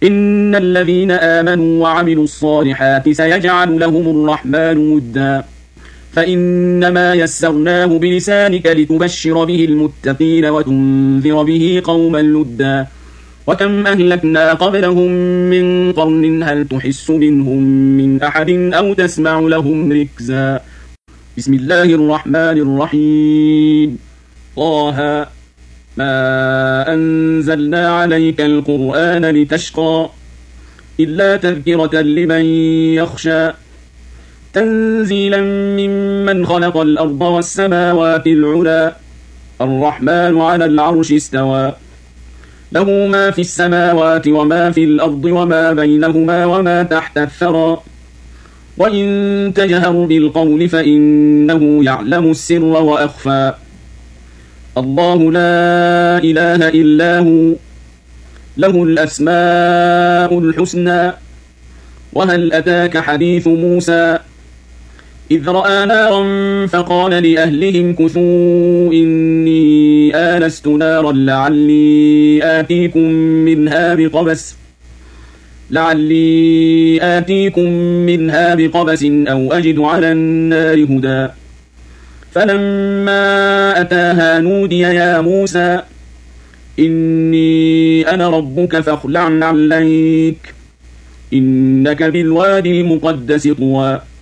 إن الذين آمنوا وعملوا الصالحات سيجعل لهم الرحمن ودا فإنما يسرناه بلسانك لتبشر به المتقين وتنذر به قوما لدا وكم أهلكنا قبلهم من قرن هل تحس منهم من أحد أو تسمع لهم ركزا. بسم الله الرحمن الرحيم. طه ما أنزلنا عليك القرآن لتشقى إلا تذكرة لمن يخشى تنزيلا ممن خلق الأرض والسماوات العلى الرحمن على العرش استوى له ما في السماوات وما في الأرض وما بينهما وما تحت الثرى وإن تجهر بالقول فإنه يعلم السر وأخفى الله لا إله إلا هو له الأسماء الحسنى وهل أتاك حديث موسى إذ رأى نارا فقال لأهلهم كثوا إني آنست نارا لعلي آتيكم منها بقبس أو أجد على النار هدى فلما أتاها نودي يا موسى إني أنا ربك فاخلع عليك إنك بالوادي المقدس طوى